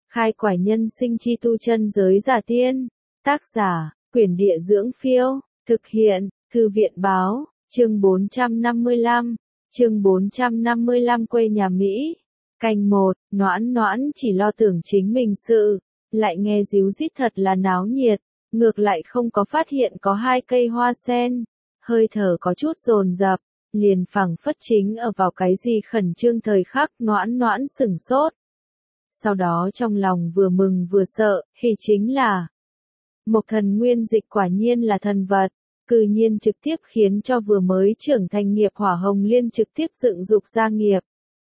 Khai quải nhân sinh chi tu chân giới giả tiên. Tác giả, Quyển Địa Dưỡng Phiêu. Thực hiện, Thư viện Báo. Chương 455. Chương 455 quê nhà Mỹ. Canh 1, Noãn Noãn chỉ lo tưởng chính mình sự, lại nghe ríu rít thật là náo nhiệt, ngược lại không có phát hiện có 2 cây hoa sen, hơi thở có chút dồn dập, liền phảng phất chính ở vào cái gì khẩn trương thời khắc. Noãn Noãn sửng sốt. Sau đó trong lòng vừa mừng vừa sợ, thì chính là Mộc Thần Nguyên Dịch quả nhiên là thần vật, cư nhiên trực tiếp khiến cho vừa mới trưởng thành nghiệp Hỏa Hồng Liên trực tiếp dựng dục ra nghiệp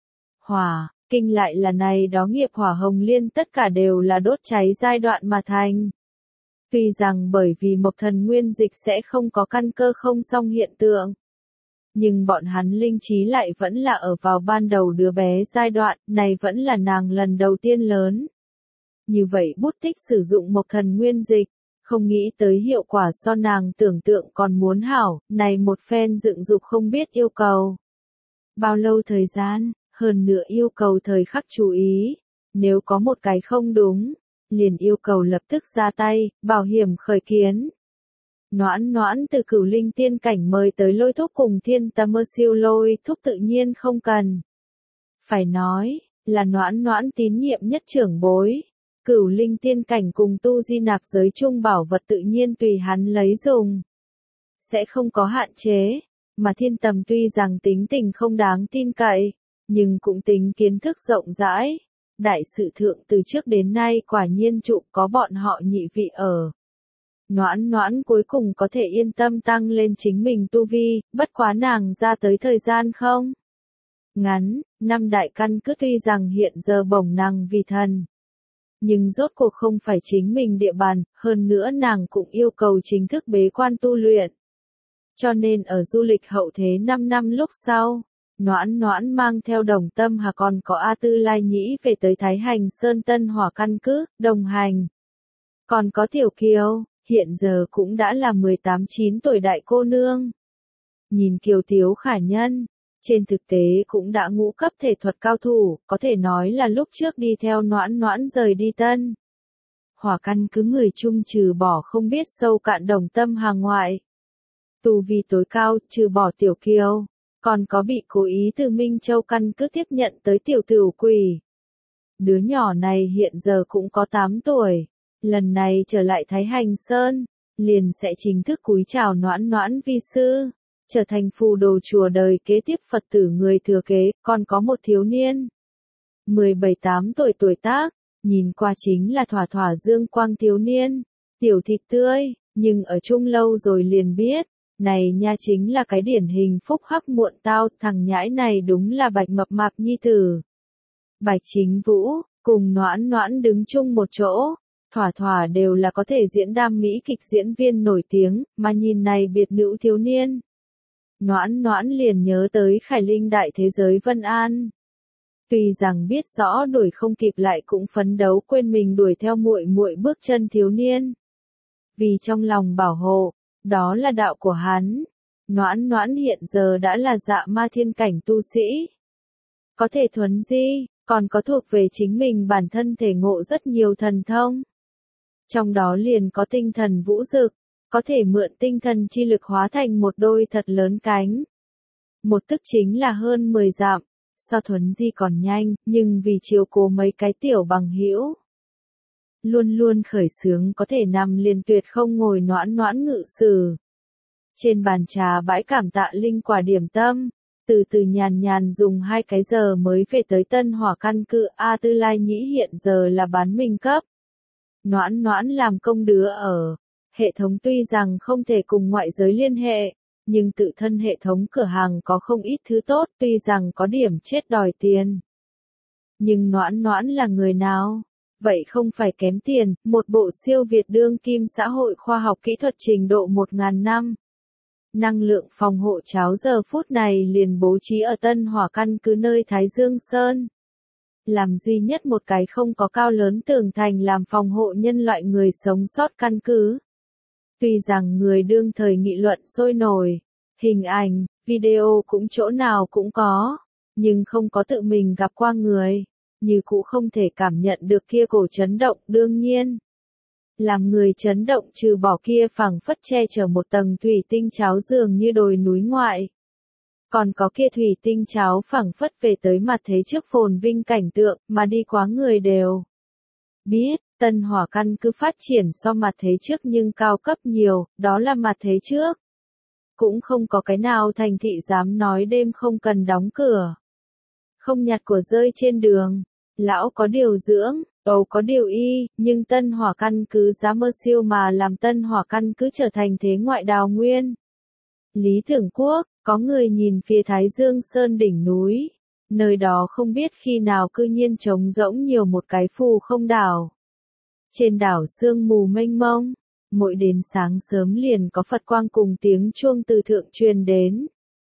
Hỏa. Kinh lại là này đó nghiệp Hỏa Hồng Liên tất cả đều là đốt cháy giai đoạn mà thành. Tuy rằng bởi vì Mộc Thần Nguyên Dịch sẽ không có căn cơ không song hiện tượng, nhưng bọn hắn linh trí lại vẫn là ở vào ban đầu đứa bé giai đoạn, này vẫn là nàng lần đầu tiên lớn. Như vậy bút tích sử dụng Mộc Thần Nguyên Dịch, không nghĩ tới hiệu quả so nàng tưởng tượng còn muốn hảo, này một phen dựng dục không biết yêu cầu bao lâu thời gian, hơn nữa yêu cầu thời khắc chú ý, nếu có một cái không đúng, liền yêu cầu lập tức ra tay, bảo hiểm khởi kiến. Noãn Noãn từ Cửu Linh tiên cảnh mời tới Lôi Thúc cùng Thiên Tâm Mơ Siêu Lôi Thúc tự nhiên không cần phải nói, là Noãn Noãn tín nhiệm nhất trưởng bối. Cửu Linh tiên cảnh cùng tu di nạp giới chung bảo vật tự nhiên tùy hắn lấy dùng, sẽ không có hạn chế, mà Thiên Tầm tuy rằng tính tình không đáng tin cậy, nhưng cũng tính kiến thức rộng rãi. Đại sự thượng từ trước đến nay quả nhiên trụ có bọn họ nhị vị ở. Noãn Noãn cuối cùng có thể yên tâm tăng lên chính mình tu vi, bất quá nàng ra tới thời gian không ngắn, 5 đại căn cứ tuy rằng hiện giờ bổng nàng vì thần, nhưng rốt cuộc không phải chính mình địa bàn, hơn nữa nàng cũng yêu cầu chính thức bế quan tu luyện. Cho nên ở du lịch hậu thế 5 năm lúc sau, Noãn Noãn mang theo Đồng Tâm Hà còn có A Tư Lai Nhĩ về tới Thái Hành Sơn Tân Hỏa căn cứ, đồng hành. Còn có Tiểu Kiều, hiện giờ cũng đã là 18-9 tuổi đại cô nương. Nhìn Kiều Tiếu khả nhân, trên thực tế cũng đã ngũ cấp thể thuật cao thủ, có thể nói là lúc trước đi theo Noãn Noãn rời đi Tân Hỏa căn cứ người chung trừ bỏ không biết sâu cạn Đồng Tâm Hà ngoại. Tu vi tối cao, trừ bỏ Tiểu Kiều, còn có bị cố ý từ Minh Châu căn cứ tiếp nhận tới Tiểu Tửu Quỷ. Đứa nhỏ này hiện giờ cũng có 8 tuổi, lần này trở lại Thái Hành Sơn, liền sẽ chính thức cúi chào Noãn Noãn vi sư, trở thành phù đồ chùa đời kế tiếp Phật tử người thừa kế. Còn có một thiếu niên 17-8 tuổi tuổi tác, nhìn qua chính là thỏa thỏa dương quang thiếu niên, tiểu thịt tươi, nhưng ở chung lâu rồi liền biết, này nha chính là cái điển hình phúc hắc muộn tao, thằng nhãi này đúng là Bạch Mập Mạp nhi tử. Bạch Chính Vũ, cùng Noãn Noãn đứng chung một chỗ, thỏa thỏa đều là có thể diễn đam mỹ kịch diễn viên nổi tiếng, mà nhìn này biệt nữ thiếu niên. Noãn Noãn liền nhớ tới Khải Linh đại thế giới Vân An. Tuy rằng biết rõ đuổi không kịp lại cũng phấn đấu quên mình đuổi theo muội muội bước chân thiếu niên. Vì trong lòng bảo hộ, đó là đạo của hắn. Noãn Noãn hiện giờ đã là Dạ Ma thiên cảnh tu sĩ. Có thể thuấn di, còn có thuộc về chính mình bản thân thể ngộ rất nhiều thần thông. Trong đó liền có tinh thần vũ dực, có thể mượn tinh thần chi lực hóa thành một đôi thật lớn cánh. Một tức chính là hơn 10 dặm, so thuấn di còn nhanh, nhưng vì chiếu cố mấy cái tiểu bằng hữu, luôn luôn khởi sướng có thể nằm liền tuyệt không ngồi Noãn Noãn ngự sử. Trên bàn trà bãi cảm tạ linh quả điểm tâm, từ từ nhàn nhàn dùng 2 cái giờ mới về tới Tân Hỏa căn cứ. A Tư Lai Nhĩ hiện giờ là bán minh cấp. Noãn Noãn làm công đứa ở. Hệ thống tuy rằng không thể cùng ngoại giới liên hệ, nhưng tự thân hệ thống cửa hàng có không ít thứ tốt, tuy rằng có điểm chết đòi tiền. Nhưng Noãn Noãn là người nào? Vậy không phải kém tiền, một bộ siêu việt đương kim xã hội khoa học kỹ thuật trình độ 1000 năm. Năng lượng phòng hộ cháo giờ phút này liền bố trí ở Tân Hỏa căn cứ nơi Thái Dương Sơn. Làm duy nhất một cái không có cao lớn tường thành làm phòng hộ nhân loại người sống sót căn cứ. Tuy rằng người đương thời nghị luận sôi nổi, hình ảnh, video cũng chỗ nào cũng có, nhưng không có tự mình gặp qua người. như cũ không thể cảm nhận được kia cổ chấn động. Đương nhiên, làm người chấn động trừ bỏ kia phảng phất che chở một tầng thủy tinh cháo dường như đồi núi ngoại. Còn có kia thủy tinh cháo phảng phất về tới mặt thế trước phồn vinh cảnh tượng, mà đi quá người đều biết, Tân Hỏa căn cứ phát triển so mặt thế trước nhưng cao cấp nhiều, đó là mặt thế trước. Cũng không có cái nào thành thị dám nói đêm không cần đóng cửa. Không nhặt của rơi trên đường, lão có điều dưỡng, ầu có điều y, nhưng Tân Hỏa căn cứ giá mơ siêu mà làm Tân Hỏa căn cứ trở thành thế ngoại đào nguyên. Lý Tưởng Quốc, có người nhìn phía Thái Dương Sơn đỉnh núi, nơi đó không biết khi nào cư nhiên trống rỗng nhiều một cái phù không đảo. Trên đảo sương mù mênh mông, mỗi đến sáng sớm liền có Phật quang cùng tiếng chuông từ thượng truyền đến.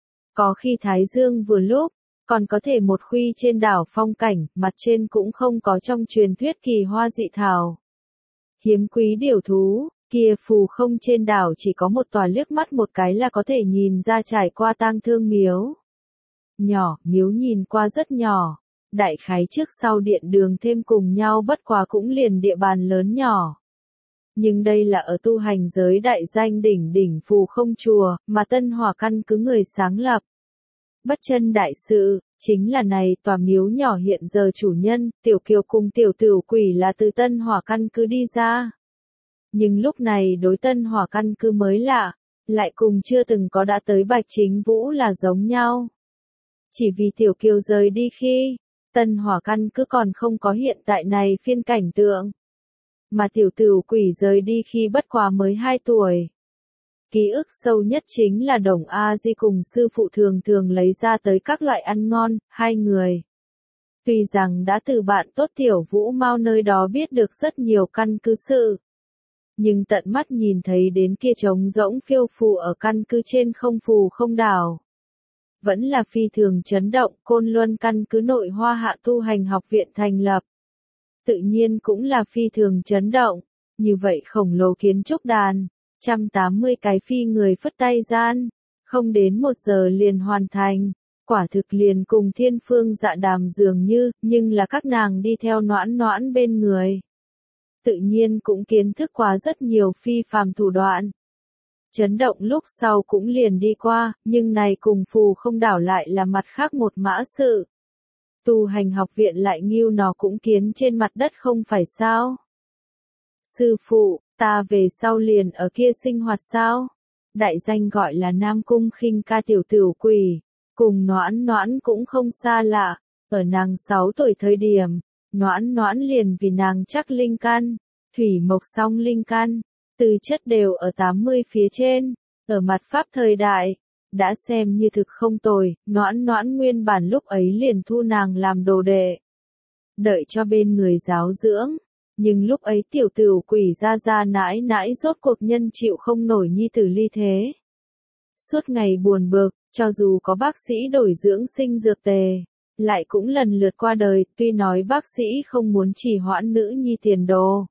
Có khi Thái Dương vừa lúc, còn có thể một khuy trên đảo phong cảnh, mặt trên cũng không có trong truyền thuyết kỳ hoa dị thảo. Hiếm quý điểu thú, kia phù không trên đảo chỉ có một tòa liếc mắt một cái là có thể nhìn ra trải qua tang thương miếu. Nhỏ, miếu nhìn qua rất nhỏ, đại khái trước sau điện đường thêm cùng nhau bất quá cũng liền địa bàn lớn nhỏ. Nhưng đây là ở tu hành giới đại danh đỉnh phù không chùa, mà Tân Hỏa căn cứ người sáng lập. Bất chân đại sự, chính là này tòa miếu nhỏ hiện giờ chủ nhân, Tiểu Kiều cùng Tiểu Tửu Quỷ là từ Tân Hỏa căn cứ đi ra. Nhưng lúc này đối Tân Hỏa căn cứ mới lạ, lại cùng chưa từng có đã tới Bạch Chính Vũ là giống nhau. Chỉ vì Tiểu Kiều rời đi khi, Tân Hỏa căn cứ còn không có hiện tại này phiên cảnh tượng. Mà Tiểu Tửu Quỷ rời đi khi bất quá mới 2 tuổi. Ký ức sâu nhất chính là Đồng A Di cùng sư phụ thường thường lấy ra tới các loại ăn ngon, hai người. Tuy rằng đã từ bạn tốt Tiểu Vũ Mao nơi đó biết được rất nhiều căn cứ sự. Nhưng tận mắt nhìn thấy đến kia trống rỗng phiêu phù ở căn cứ trên không phù không đảo. Vẫn là phi thường chấn động. Côn Luân căn cứ Nội Hoa Hạ tu hành học viện thành lập. Tự nhiên cũng là phi thường chấn động. Như vậy khổng lồ kiến trúc đàn, 180 cái phi người phất tay gian, không đến 1 giờ liền hoàn thành. Quả thực liền cùng thiên phương dạ đàm dường như, nhưng là các nàng đi theo Noãn Noãn bên người. Tự nhiên cũng kiến thức quá rất nhiều phi phàm thủ đoạn. Chấn động lúc sau cũng liền đi qua, nhưng này cùng phù không đảo lại là mặt khác một mã sự. Tu hành học viện lại nghiêu nó cũng kiến trên mặt đất không phải sao? Sư phụ, ta về sau liền ở kia sinh hoạt sao? Đại danh gọi là Nam Cung Khinh Ca Tiểu Tửu Quỷ, cùng Noãn Noãn cũng không xa lạ, ở nàng 6 tuổi thời điểm, Noãn Noãn liền vì nàng chắc linh căn, thủy mộc song linh căn, tư chất đều ở 80 phía trên, ở mặt pháp thời đại, đã xem như thực không tồi. Noãn Noãn nguyên bản lúc ấy liền thu nàng làm đồ đệ, đợi cho bên người giáo dưỡng. Nhưng lúc ấy Tiểu Tửu Quỷ ra nãi nãi rốt cuộc nhân chịu không nổi nhi tử ly thế. Suốt ngày buồn bực, cho dù có bác sĩ đổi dưỡng sinh dược tề, lại cũng lần lượt qua đời. Tuy nói bác sĩ không muốn trì hoãn nữ nhi tiền đồ,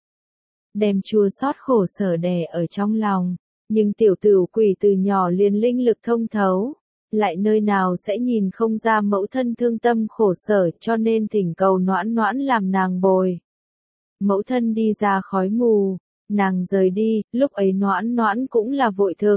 đem chua xót khổ sở đè ở trong lòng, nhưng Tiểu Tửu Quỷ từ nhỏ liền linh lực thông thấu, lại nơi nào sẽ nhìn không ra mẫu thân thương tâm khổ sở, cho nên thỉnh cầu Noãn Noãn làm nàng bồi. Mẫu thân đi ra khói mù, nàng rời đi, lúc ấy Noãn Noãn cũng là vội thực.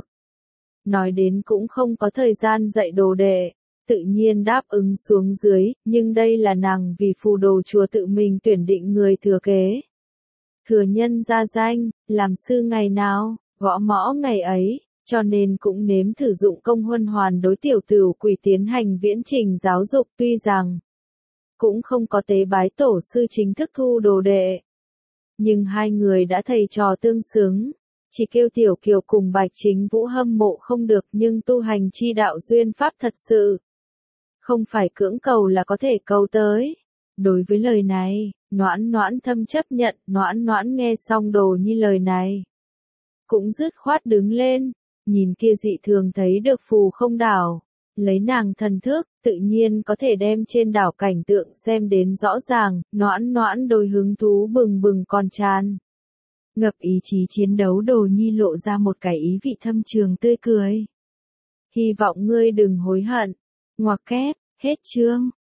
Nói đến cũng không có thời gian dạy đồ đệ, tự nhiên đáp ứng xuống dưới, nhưng đây là nàng vì phù đồ chùa tự mình tuyển định người thừa kế. Thừa nhân ra danh, làm sư ngày nào, gõ mõ ngày ấy, cho nên cũng nếm thử dụng công huân hoàn đối Tiểu Tửu Quỷ tiến hành viễn trình giáo dục. Tuy rằng cũng không có tế bái tổ sư chính thức thu đồ đệ, nhưng hai người đã thầy trò tương xứng, chỉ kêu Tiểu Kiều cùng Bạch Chính Vũ hâm mộ không được. Nhưng tu hành chi đạo duyên pháp thật sự không phải cưỡng cầu là có thể cầu tới. Đối với lời này, Noãn Noãn thâm chấp nhận. Noãn Noãn nghe xong Đồ Nhi lời này, cũng dứt khoát đứng lên, nhìn kia dị thường thấy được phù không đảo, lấy nàng thần thức, tự nhiên có thể đem trên đảo cảnh tượng xem đến rõ ràng. Noãn Noãn đôi hứng thú bừng bừng còn tràn ngập ý chí chiến đấu. Đồ Nhi lộ ra một cái ý vị thâm trường tươi cười. Hy vọng ngươi đừng hối hận. Ngoặc kép, hết chương.